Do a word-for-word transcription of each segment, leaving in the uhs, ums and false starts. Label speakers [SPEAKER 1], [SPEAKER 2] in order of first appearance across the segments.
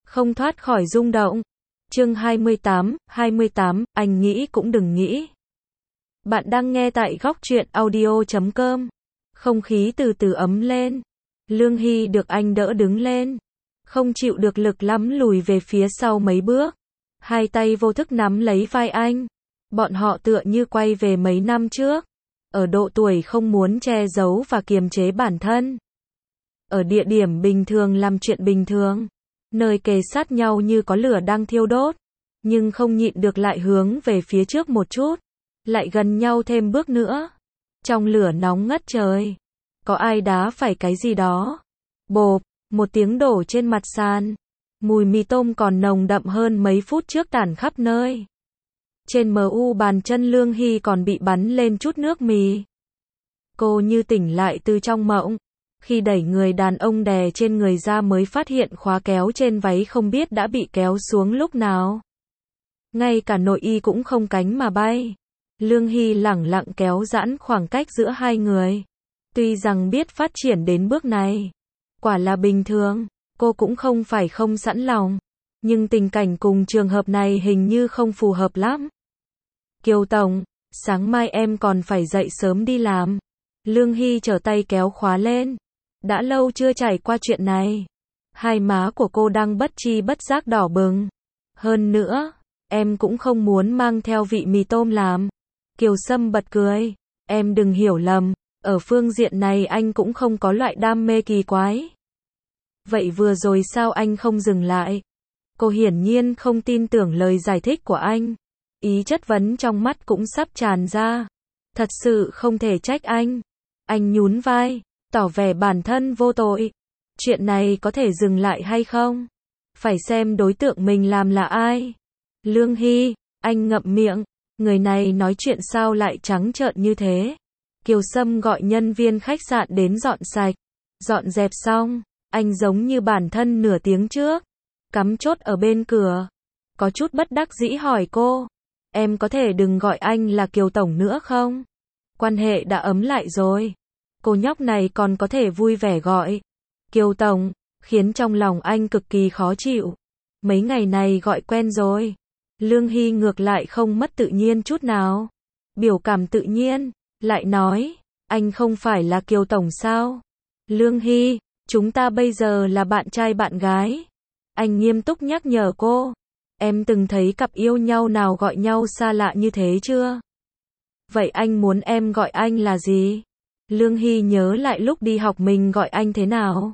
[SPEAKER 1] không thoát khỏi rung động. Chương hai mươi tám, hai mươi tám, anh nghĩ cũng đừng nghĩ. Bạn đang nghe tại góc truyện audio chấm com. Không khí từ từ ấm lên. Lương Hy được anh đỡ đứng lên. Không chịu được lực lắm lùi về phía sau mấy bước. Hai tay vô thức nắm lấy vai anh. Bọn họ tựa như quay về mấy năm trước. Ở độ tuổi không muốn che giấu và kiềm chế bản thân. Ở địa điểm bình thường làm chuyện bình thường. Nơi kề sát nhau như có lửa đang thiêu đốt. Nhưng không nhịn được lại hướng về phía trước một chút. Lại gần nhau thêm bước nữa. Trong lửa nóng ngất trời. Có ai đá phải cái gì đó. Bộp, một tiếng đổ trên mặt sàn. Mùi mì tôm còn nồng đậm hơn mấy phút trước tản khắp nơi. Trên mờ u bàn chân Lương Hy còn bị bắn lên chút nước mì. Cô như tỉnh lại từ trong mộng. Khi đẩy người đàn ông đè trên người ra mới phát hiện khóa kéo trên váy không biết đã bị kéo xuống lúc nào. Ngay cả nội y cũng không cánh mà bay. Lương Hy lẳng lặng kéo giãn khoảng cách giữa hai người. Tuy rằng biết phát triển đến bước này, quả là bình thường, cô cũng không phải không sẵn lòng. Nhưng tình cảnh cùng trường hợp này hình như không phù hợp lắm. Kiều Tổng, sáng mai em còn phải dậy sớm đi làm. Lương Hy trở tay kéo khóa lên. Đã lâu chưa trải qua chuyện này. Hai má của cô đang bất chi bất giác đỏ bừng. Hơn nữa, em cũng không muốn mang theo vị mì tôm làm. Kiều Sâm bật cười. Em đừng hiểu lầm, ở phương diện này anh cũng không có loại đam mê kỳ quái. Vậy vừa rồi sao anh không dừng lại? Cô hiển nhiên không tin tưởng lời giải thích của anh. Ý chất vấn trong mắt cũng sắp tràn ra. Thật sự không thể trách anh. Anh nhún vai, tỏ vẻ bản thân vô tội. Chuyện này có thể dừng lại hay không? Phải xem đối tượng mình làm là ai. Lương Hy, anh ngậm miệng. Người này nói chuyện sao lại trắng trợn như thế? Kiều Sâm gọi nhân viên khách sạn đến dọn sạch. Dọn dẹp xong, anh giống như bản thân nửa tiếng trước. Cắm chốt ở bên cửa. Có chút bất đắc dĩ hỏi cô. Em có thể đừng gọi anh là Kiều Tổng nữa không? Quan hệ đã ấm lại rồi. Cô nhóc này còn có thể vui vẻ gọi Kiều Tổng, khiến trong lòng anh cực kỳ khó chịu. Mấy ngày này gọi quen rồi. Lương Hy ngược lại không mất tự nhiên chút nào. Biểu cảm tự nhiên, lại nói, anh không phải là Kiều Tổng sao? Lương Hy, chúng ta bây giờ là bạn trai bạn gái. Anh nghiêm túc nhắc nhở cô. Em từng thấy cặp yêu nhau nào gọi nhau xa lạ như thế chưa? Vậy anh muốn em gọi anh là gì? Lương Hy nhớ lại lúc đi học mình gọi anh thế nào?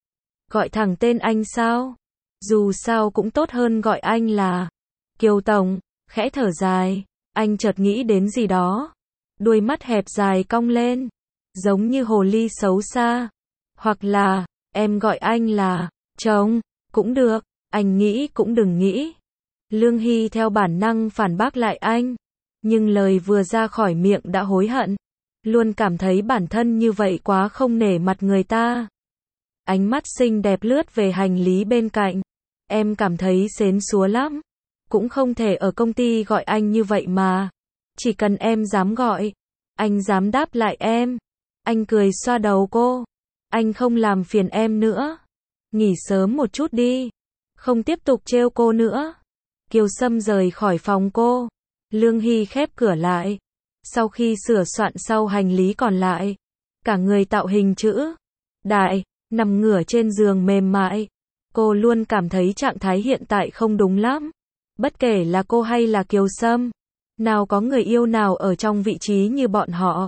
[SPEAKER 1] Gọi thẳng tên anh sao? Dù sao cũng tốt hơn gọi anh là Kiều Tổng. Khẽ thở dài, anh chợt nghĩ đến gì đó. Đuôi mắt hẹp dài cong lên, giống như hồ ly xấu xa. Hoặc là, em gọi anh là chồng, cũng được, anh nghĩ cũng đừng nghĩ. Lương Hy theo bản năng phản bác lại anh, nhưng lời vừa ra khỏi miệng đã hối hận. Luôn cảm thấy bản thân như vậy quá không nể mặt người ta. Ánh mắt xinh đẹp lướt về hành lý bên cạnh. Em cảm thấy sến súa lắm. Cũng không thể ở công ty gọi anh như vậy mà. Chỉ cần em dám gọi, anh dám đáp lại em. Anh cười xoa đầu cô. Anh không làm phiền em nữa. Nghỉ sớm một chút đi. Không tiếp tục trêu cô nữa. Kiều Sâm rời khỏi phòng cô. Lương Hy khép cửa lại. Sau khi sửa soạn sau hành lý còn lại, cả người tạo hình chữ đại, nằm ngửa trên giường mềm mại. Cô luôn cảm thấy trạng thái hiện tại không đúng lắm. Bất kể là cô hay là Kiều Sâm, nào có người yêu nào ở trong vị trí như bọn họ.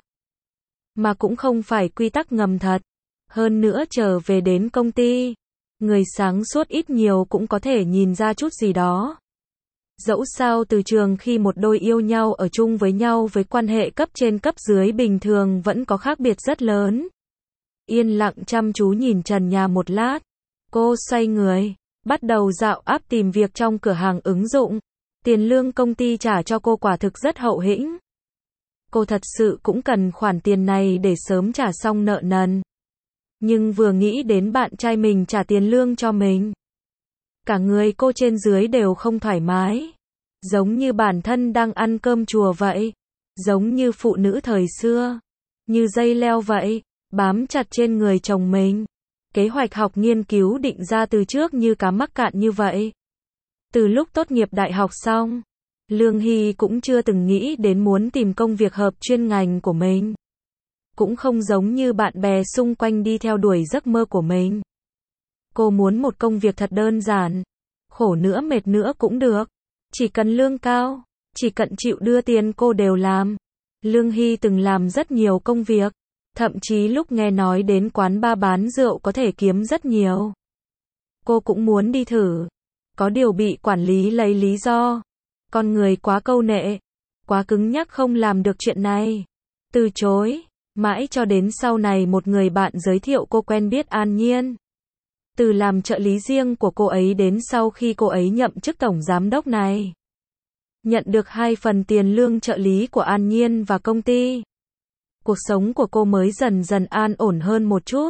[SPEAKER 1] Mà cũng không phải quy tắc ngầm thật. Hơn nữa trở về đến công ty, người sáng suốt ít nhiều cũng có thể nhìn ra chút gì đó. Dẫu sao từ trường khi một đôi yêu nhau ở chung với nhau với quan hệ cấp trên cấp dưới bình thường vẫn có khác biệt rất lớn. Yên lặng chăm chú nhìn trần nhà một lát. Cô xoay người, bắt đầu dạo app tìm việc trong cửa hàng ứng dụng. Tiền lương công ty trả cho cô quả thực rất hậu hĩnh. Cô thật sự cũng cần khoản tiền này để sớm trả xong nợ nần. Nhưng vừa nghĩ đến bạn trai mình trả tiền lương cho mình, cả người cô trên dưới đều không thoải mái. Giống như bản thân đang ăn cơm chùa vậy. Giống như phụ nữ thời xưa. Như dây leo vậy, bám chặt trên người chồng mình. Kế hoạch học nghiên cứu định ra từ trước như cá mắc cạn như vậy. Từ lúc tốt nghiệp đại học xong, Lương Hy cũng chưa từng nghĩ đến muốn tìm công việc hợp chuyên ngành của mình. Cũng không giống như bạn bè xung quanh đi theo đuổi giấc mơ của mình. Cô muốn một công việc thật đơn giản, khổ nữa mệt nữa cũng được, chỉ cần lương cao, chỉ cần chịu đưa tiền cô đều làm. Lương Hy từng làm rất nhiều công việc, thậm chí lúc nghe nói đến quán bar bán rượu có thể kiếm rất nhiều. Cô cũng muốn đi thử, có điều bị quản lý lấy lý do, con người quá câu nệ, quá cứng nhắc không làm được chuyện này. Từ chối, mãi cho đến sau này một người bạn giới thiệu cô quen biết An Nhiên. Từ làm trợ lý riêng của cô ấy đến sau khi cô ấy nhậm chức tổng giám đốc này. Nhận được hai phần tiền lương trợ lý của An Nhiên và công ty. Cuộc sống của cô mới dần dần an ổn hơn một chút.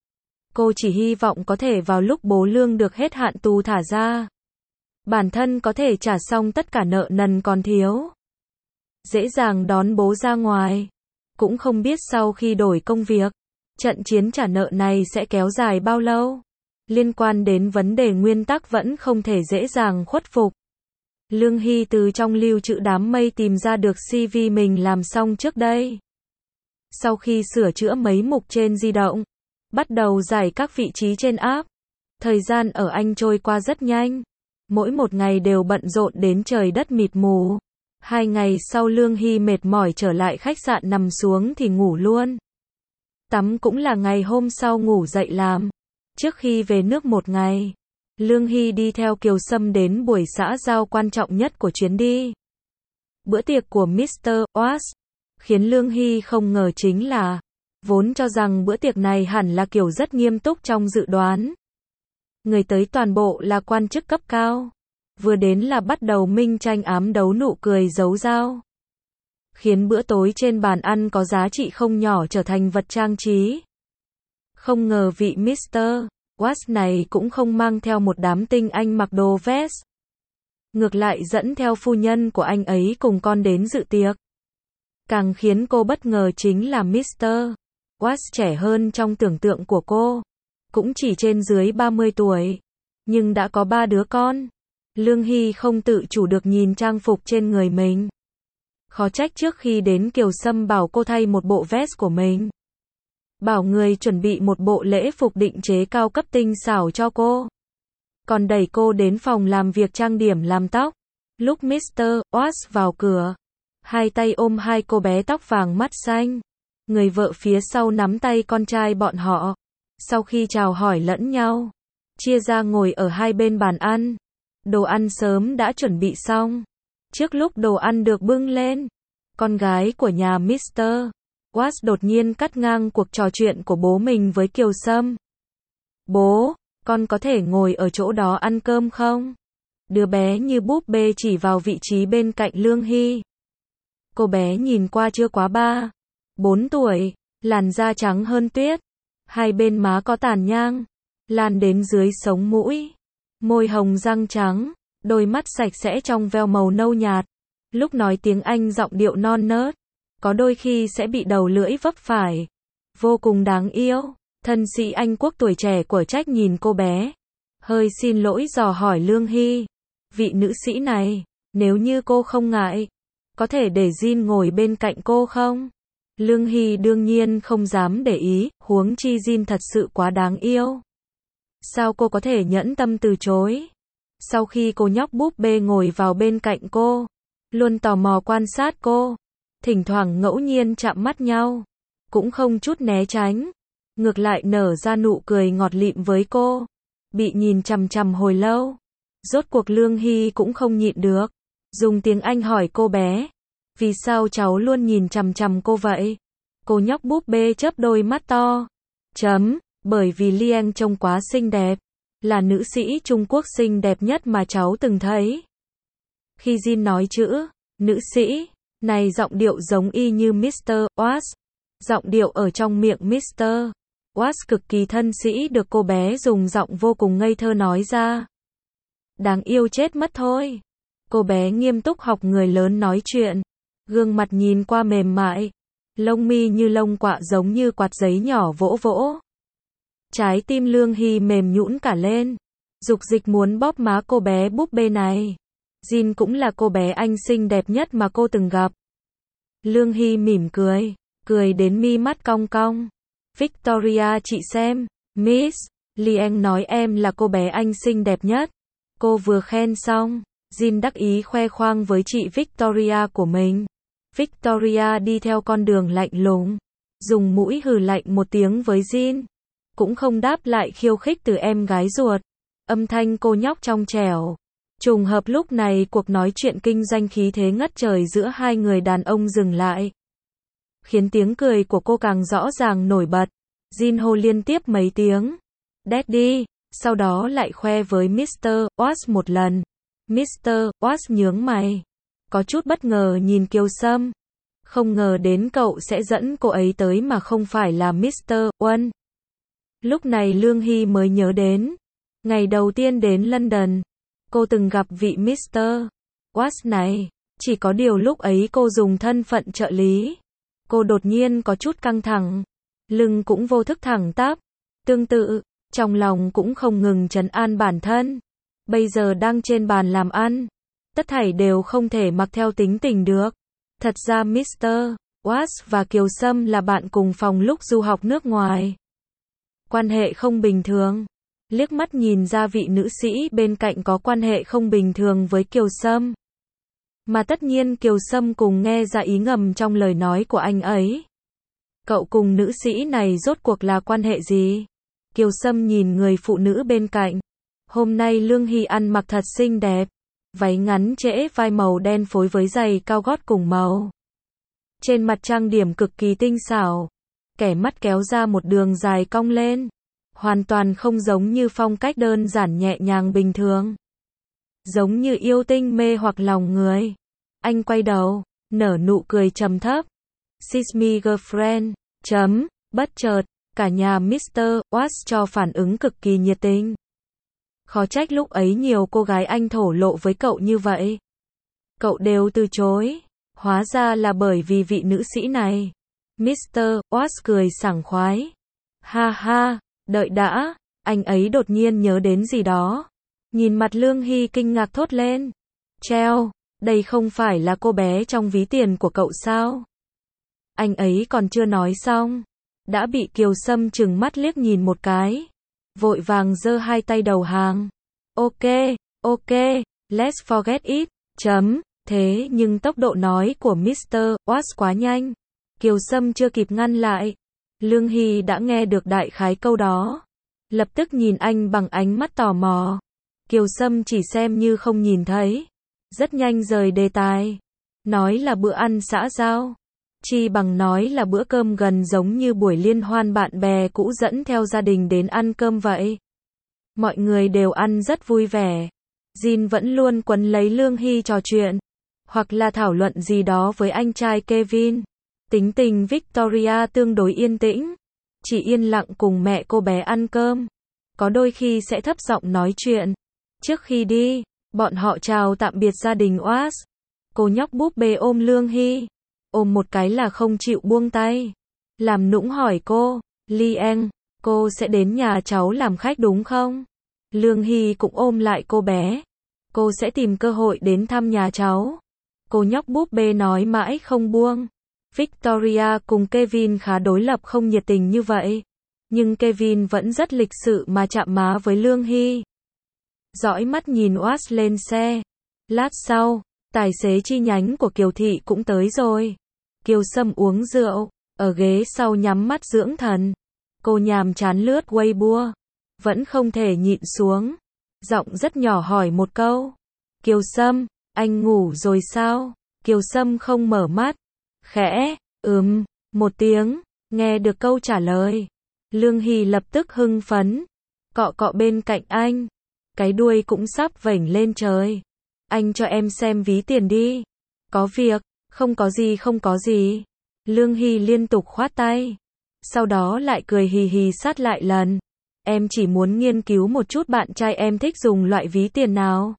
[SPEAKER 1] Cô chỉ hy vọng có thể vào lúc bố Lương được hết hạn tù thả ra, bản thân có thể trả xong tất cả nợ nần còn thiếu. Dễ dàng đón bố ra ngoài. Cũng không biết sau khi đổi công việc, trận chiến trả nợ này sẽ kéo dài bao lâu. Liên quan đến vấn đề nguyên tắc vẫn không thể dễ dàng khuất phục. Lương Hy từ trong lưu trữ đám mây tìm ra được xê vê mình làm xong trước đây. Sau khi sửa chữa mấy mục trên di động, bắt đầu giải các vị trí trên app. Thời gian ở Anh trôi qua rất nhanh. Mỗi một ngày đều bận rộn đến trời đất mịt mù. Hai ngày sau Lương Hy mệt mỏi trở lại khách sạn nằm xuống thì ngủ luôn. Tắm cũng là ngày hôm sau ngủ dậy làm. Trước khi về nước một ngày, Lương Hy đi theo Kiều Sâm đến buổi xã giao quan trọng nhất của chuyến đi. Bữa tiệc của mít tơ Oz khiến Lương Hy không ngờ chính là, vốn cho rằng bữa tiệc này hẳn là kiểu rất nghiêm túc trong dự đoán. Người tới toàn bộ là quan chức cấp cao. Vừa đến là bắt đầu minh tranh ám đấu nụ cười giấu dao. Khiến bữa tối trên bàn ăn có giá trị không nhỏ trở thành vật trang trí. Không ngờ vị mít tơ Watts này cũng không mang theo một đám tinh anh mặc đồ vest. Ngược lại dẫn theo phu nhân của anh ấy cùng con đến dự tiệc. Càng khiến cô bất ngờ chính là mít tơ Watts trẻ hơn trong tưởng tượng của cô. Cũng chỉ trên dưới ba mươi tuổi. Nhưng đã có ba đứa con. Lương Hy không tự chủ được nhìn trang phục trên người mình. Khó trách trước khi đến Kiều Sâm bảo cô thay một bộ vest của mình. Bảo người chuẩn bị một bộ lễ phục định chế cao cấp tinh xảo cho cô. Còn đẩy cô đến phòng làm việc trang điểm làm tóc. Lúc mít tơ Watts vào cửa, hai tay ôm hai cô bé tóc vàng mắt xanh. Người vợ phía sau nắm tay con trai bọn họ. Sau khi chào hỏi lẫn nhau, chia ra ngồi ở hai bên bàn ăn. Đồ ăn sớm đã chuẩn bị xong. Trước lúc đồ ăn được bưng lên, con gái của nhà mít tơ Watts đột nhiên cắt ngang cuộc trò chuyện của bố mình với Kiều Sâm. Bố, con có thể ngồi ở chỗ đó ăn cơm không? Đứa bé như búp bê chỉ vào vị trí bên cạnh Lương Hy. Cô bé nhìn qua chưa quá ba, bốn tuổi, làn da trắng hơn tuyết. Hai bên má có tàn nhang, lan đến dưới sống mũi. Môi hồng răng trắng, đôi mắt sạch sẽ trong veo màu nâu nhạt. Lúc nói tiếng Anh giọng điệu non nớt, có đôi khi sẽ bị đầu lưỡi vấp phải. Vô cùng đáng yêu. Thân sĩ Anh quốc tuổi trẻ của Trách nhìn cô bé. Hơi xin lỗi dò hỏi Lương Hy. Vị nữ sĩ này, nếu như cô không ngại, có thể để Jin ngồi bên cạnh cô không? Lương Hy đương nhiên không dám để ý, huống chi Jin thật sự quá đáng yêu. Sao cô có thể nhẫn tâm từ chối? Sau khi cô nhóc búp bê ngồi vào bên cạnh cô, luôn tò mò quan sát cô, thỉnh thoảng ngẫu nhiên chạm mắt nhau, cũng không chút né tránh, ngược lại nở ra nụ cười ngọt lịm với cô. Bị nhìn chằm chằm hồi lâu, rốt cuộc Lương Hy cũng không nhịn được, dùng tiếng Anh hỏi cô bé, vì sao cháu luôn nhìn chằm chằm cô vậy? Cô nhóc búp bê chớp đôi mắt to. Chấm, bởi vì Liang trông quá xinh đẹp, là nữ sĩ Trung Quốc xinh đẹp nhất mà cháu từng thấy. Khi Jin nói chữ nữ sĩ này giọng điệu giống y như mít tơ Watts. Giọng điệu ở trong miệng mít tơ Watts cực kỳ thân sĩ được cô bé dùng giọng vô cùng ngây thơ nói ra. Đáng yêu chết mất thôi. Cô bé nghiêm túc học người lớn nói chuyện. Gương mặt nhìn qua mềm mại. Lông mi như lông quạ giống như quạt giấy nhỏ vỗ vỗ. Trái tim Lương Hy mềm nhũn cả lên. Dục dịch muốn bóp má cô bé búp bê này. Jin cũng là cô bé anh xinh đẹp nhất mà cô từng gặp. Lương Hy mỉm cười, cười đến mi mắt cong cong. Victoria chị xem, Miss Liang nói em là cô bé anh xinh đẹp nhất. Cô vừa khen xong, Jin đắc ý khoe khoang với chị Victoria của mình. Victoria đi theo con đường lạnh lùng, dùng mũi hừ lạnh một tiếng với Jin. Cũng không đáp lại khiêu khích từ em gái ruột. Âm thanh cô nhóc trong trẻo. Trùng hợp lúc này cuộc nói chuyện kinh doanh khí thế ngất trời giữa hai người đàn ông dừng lại. Khiến tiếng cười của cô càng rõ ràng nổi bật. Jin hô liên tiếp mấy tiếng. Daddy, sau đó lại khoe với mít tơ Watts một lần. mít tơ Watts nhướng mày. Có chút bất ngờ nhìn Kiều Sâm. Không ngờ đến cậu sẽ dẫn cô ấy tới mà không phải là mít tơ Won. Lúc này Lương Hy mới nhớ đến. Ngày đầu tiên đến London, cô từng gặp vị mít tơ Watts này. Chỉ có điều lúc ấy cô dùng thân phận trợ lý. Cô đột nhiên có chút căng thẳng. Lưng cũng vô thức thẳng tắp. Tương tự, trong lòng cũng không ngừng trấn an bản thân. Bây giờ đang trên bàn làm ăn. Tất thảy đều không thể mặc theo tính tình được. Thật ra mít tơ Watts và Kiều Sâm là bạn cùng phòng lúc du học nước ngoài. Quan hệ không bình thường. Liếc mắt nhìn ra vị nữ sĩ bên cạnh có quan hệ không bình thường với Kiều Sâm. Mà tất nhiên Kiều Sâm cùng nghe ra ý ngầm trong lời nói của anh ấy. Cậu cùng nữ sĩ này rốt cuộc là quan hệ gì? Kiều Sâm nhìn người phụ nữ bên cạnh. Hôm nay Lương Hy ăn mặc thật xinh đẹp. Váy ngắn trễ vai màu đen phối với giày cao gót cùng màu. Trên mặt trang điểm cực kỳ tinh xảo. Kẻ mắt kéo ra một đường dài cong lên. Hoàn toàn không giống như phong cách đơn giản nhẹ nhàng bình thường. Giống như yêu tinh mê hoặc lòng người. Anh quay đầu, nở nụ cười trầm thấp. She's my girlfriend. Chấm, bất chợt, cả nhà mít tơ Watts cho phản ứng cực kỳ nhiệt tình. Khó trách lúc ấy nhiều cô gái anh thổ lộ với cậu như vậy. Cậu đều từ chối. Hóa ra là bởi vì vị nữ sĩ này. mít tơ Watts cười sảng khoái. Ha ha, đợi đã, anh ấy đột nhiên nhớ đến gì đó. Nhìn mặt Lương Hy kinh ngạc thốt lên. Treo, đây không phải là cô bé trong ví tiền của cậu sao? Anh ấy còn chưa nói xong. Đã bị Kiều Sâm trừng mắt liếc nhìn một cái. Vội vàng giơ hai tay đầu hàng. Ok, ok, let's forget it. Chấm. Thế nhưng tốc độ nói của mít tơ Watts quá nhanh. Kiều Sâm chưa kịp ngăn lại. Lương Hy đã nghe được đại khái câu đó. Lập tức nhìn anh bằng ánh mắt tò mò. Kiều Sâm chỉ xem như không nhìn thấy. Rất nhanh rời đề tài. Nói là bữa ăn xã giao. Chi bằng nói là bữa cơm gần giống như buổi liên hoan bạn bè cũ dẫn theo gia đình đến ăn cơm vậy. Mọi người đều ăn rất vui vẻ. Jin vẫn luôn quấn lấy Lương Hy trò chuyện. Hoặc là thảo luận gì đó với anh trai Kevin. Tính tình Victoria tương đối yên tĩnh. Chỉ yên lặng cùng mẹ cô bé ăn cơm. Có đôi khi sẽ thấp giọng nói chuyện. Trước khi đi, bọn họ chào tạm biệt gia đình Watts. Cô nhóc búp bê ôm Lương Hy. Ôm một cái là không chịu buông tay. Làm nũng hỏi cô, Liang, cô sẽ đến nhà cháu làm khách đúng không? Lương Hy cũng ôm lại cô bé. Cô sẽ tìm cơ hội đến thăm nhà cháu. Cô nhóc búp bê nói mãi không buông. Victoria cùng Kevin khá đối lập không nhiệt tình như vậy. Nhưng Kevin vẫn rất lịch sự mà chạm má với Lương Hy. Dõi mắt nhìn Watts lên xe. Lát sau, tài xế chi nhánh của Kiều Thị cũng tới rồi. Kiều Sâm uống rượu, ở ghế sau nhắm mắt dưỡng thần. Cô nhàm chán lướt Weibo. Vẫn không thể nhịn xuống. Giọng rất nhỏ hỏi một câu. Kiều Sâm, anh ngủ rồi sao? Kiều Sâm không mở mắt. Khẽ, ừm, một tiếng, nghe được câu trả lời. Lương Hy lập tức hưng phấn. Cọ cọ bên cạnh anh. Cái đuôi cũng sắp vểnh lên trời. Anh cho em xem ví tiền đi. Có việc, không có gì không có gì. Lương Hy liên tục khoát tay. Sau đó lại cười hì hì sát lại lần. Em chỉ muốn nghiên cứu một chút bạn trai em thích dùng loại ví tiền nào.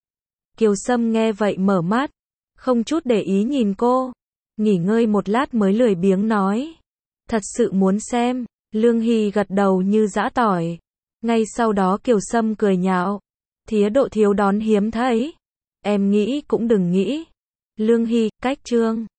[SPEAKER 1] Kiều Sâm nghe vậy mở mắt. Không chút để ý nhìn cô. Nghỉ ngơi một lát mới lười biếng nói. Thật sự muốn xem. Lương Hy gật đầu như giã tỏi. Ngay sau đó Kiều Sâm cười nhạo. Thía độ thiếu đón hiếm thấy. Em nghĩ cũng đừng nghĩ. Lương Hy, cách chương.